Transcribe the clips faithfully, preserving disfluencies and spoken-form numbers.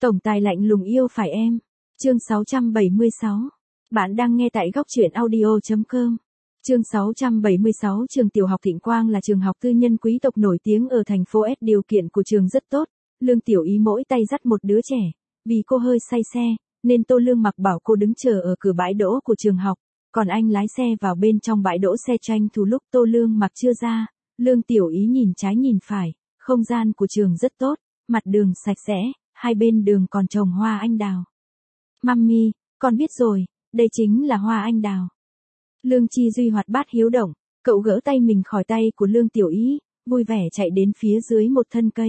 Tổng tài lạnh lùng yêu phải em. Chương sáu trăm bảy mươi sáu. Bạn đang nghe tại góc truyện audio chấm com. Chương sáu trăm bảy mươi sáu. Trường tiểu học Thịnh Quang là trường học tư nhân quý tộc nổi tiếng ở thành phố S. Điều kiện của trường rất tốt. Lương Tiểu Ý mỗi tay dắt một đứa trẻ. Vì cô hơi say xe, nên Tô Lương Mặc bảo cô đứng chờ ở cửa bãi đỗ của trường học. Còn anh lái xe vào bên trong bãi đỗ xe tranh thủ lúc Tô Lương Mặc chưa ra. Lương Tiểu Ý nhìn trái nhìn phải. Không gian của trường rất tốt. Mặt đường sạch sẽ. Hai bên đường còn trồng hoa anh đào. Mummy, con biết rồi, đây chính là hoa anh đào. Lương Chi Duy hoạt bát hiếu động, cậu gỡ tay mình khỏi tay của Lương Tiểu Ý, vui vẻ chạy đến phía dưới một thân cây.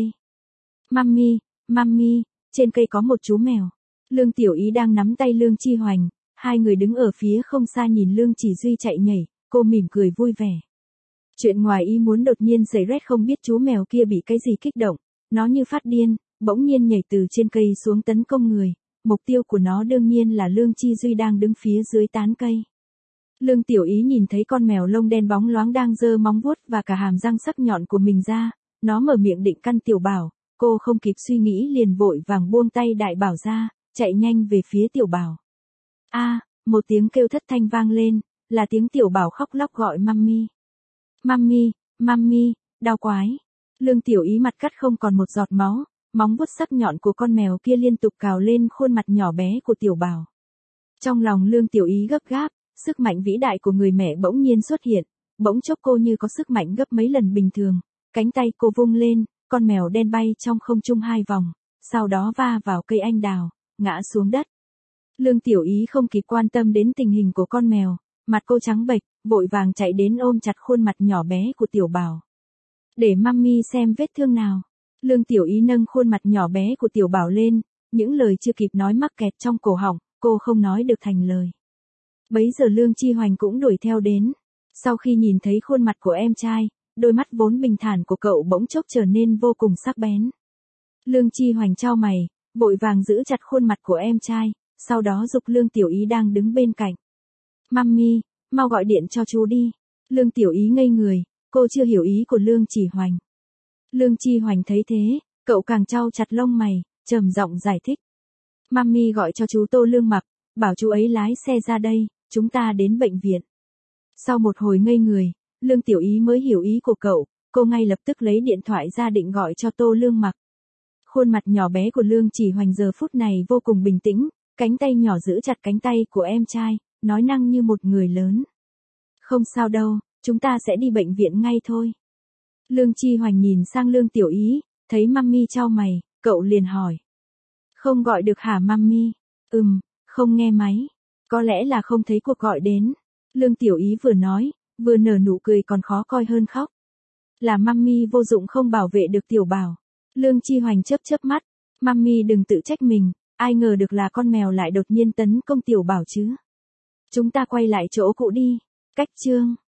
Mummy, Mummy, trên cây có một chú mèo. Lương Tiểu Ý đang nắm tay Lương Chi Hoành, hai người đứng ở phía không xa nhìn Lương Chỉ Duy chạy nhảy, cô mỉm cười vui vẻ. Chuyện ngoài ý muốn đột nhiên xảy ra, không biết chú mèo kia bị cái gì kích động, nó như phát điên, bỗng nhiên nhảy từ trên cây xuống tấn công người. Mục tiêu của nó đương nhiên là Lương Chi Duy đang đứng phía dưới tán cây. Lương Tiểu Ý nhìn thấy con mèo lông đen bóng loáng đang giơ móng vuốt và cả hàm răng sắc nhọn của mình ra, nó mở miệng định căn Tiểu Bảo, cô không kịp suy nghĩ liền vội vàng buông tay Đại Bảo ra, chạy nhanh về phía Tiểu Bảo. A, à, một tiếng kêu thất thanh vang lên, là tiếng Tiểu Bảo khóc lóc gọi Mummy. Mummy, Mummy, đau quái. Lương Tiểu Ý mặt cắt không còn một giọt máu. Móng vuốt sắc nhọn của con mèo kia liên tục cào lên khuôn mặt nhỏ bé của Tiểu Bảo. Trong lòng Lương Tiểu Ý gấp gáp, sức mạnh vĩ đại của người mẹ bỗng nhiên xuất hiện, bỗng chốc cô như có sức mạnh gấp mấy lần bình thường, cánh tay cô vung lên, con mèo đen bay trong không trung hai vòng, sau đó va vào cây anh đào, ngã xuống đất. Lương Tiểu Ý không kịp quan tâm đến tình hình của con mèo, mặt cô trắng bệch, vội vàng chạy đến ôm chặt khuôn mặt nhỏ bé của Tiểu Bảo. Để Mummy xem vết thương nào. Lương Tiểu Ý nâng khuôn mặt nhỏ bé của Tiểu Bảo lên, những lời chưa kịp nói mắc kẹt trong cổ họng, cô không nói được thành lời. Bấy giờ Lương Chi Hoành cũng đuổi theo đến. Sau khi nhìn thấy khuôn mặt của em trai, đôi mắt vốn bình thản của cậu bỗng chốc trở nên vô cùng sắc bén. Lương Chi Hoành chau mày, vội vàng giữ chặt khuôn mặt của em trai, sau đó giục Lương Tiểu Ý đang đứng bên cạnh. Mummy, mau gọi điện cho chú đi. Lương Tiểu Ý ngây người, cô chưa hiểu ý của Lương Chỉ Hoành. Lương Chi Hoành thấy thế, cậu càng chau chặt lông mày, trầm giọng giải thích. Mummy gọi cho chú Tô Lương Mặc, bảo chú ấy lái xe ra đây, chúng ta đến bệnh viện. Sau một hồi ngây người, Lương Tiểu Ý mới hiểu ý của cậu, cô ngay lập tức lấy điện thoại ra định gọi cho Tô Lương Mặc. Khuôn mặt nhỏ bé của Lương Chỉ Hoành giờ phút này vô cùng bình tĩnh, cánh tay nhỏ giữ chặt cánh tay của em trai, nói năng như một người lớn. Không sao đâu, chúng ta sẽ đi bệnh viện ngay thôi. Lương Chi Hoành nhìn sang Lương Tiểu Ý, thấy Mummy chau mày, cậu liền hỏi. Không gọi được hả Mummy? Ừm, không nghe máy. Có lẽ là không thấy cuộc gọi đến. Lương Tiểu Ý vừa nói, vừa nở nụ cười còn khó coi hơn khóc. Là Mummy vô dụng không bảo vệ được Tiểu Bảo. Lương Chi Hoành chớp chớp mắt. Mummy đừng tự trách mình, ai ngờ được là con mèo lại đột nhiên tấn công Tiểu Bảo chứ. Chúng ta quay lại chỗ cũ đi. Cách chương.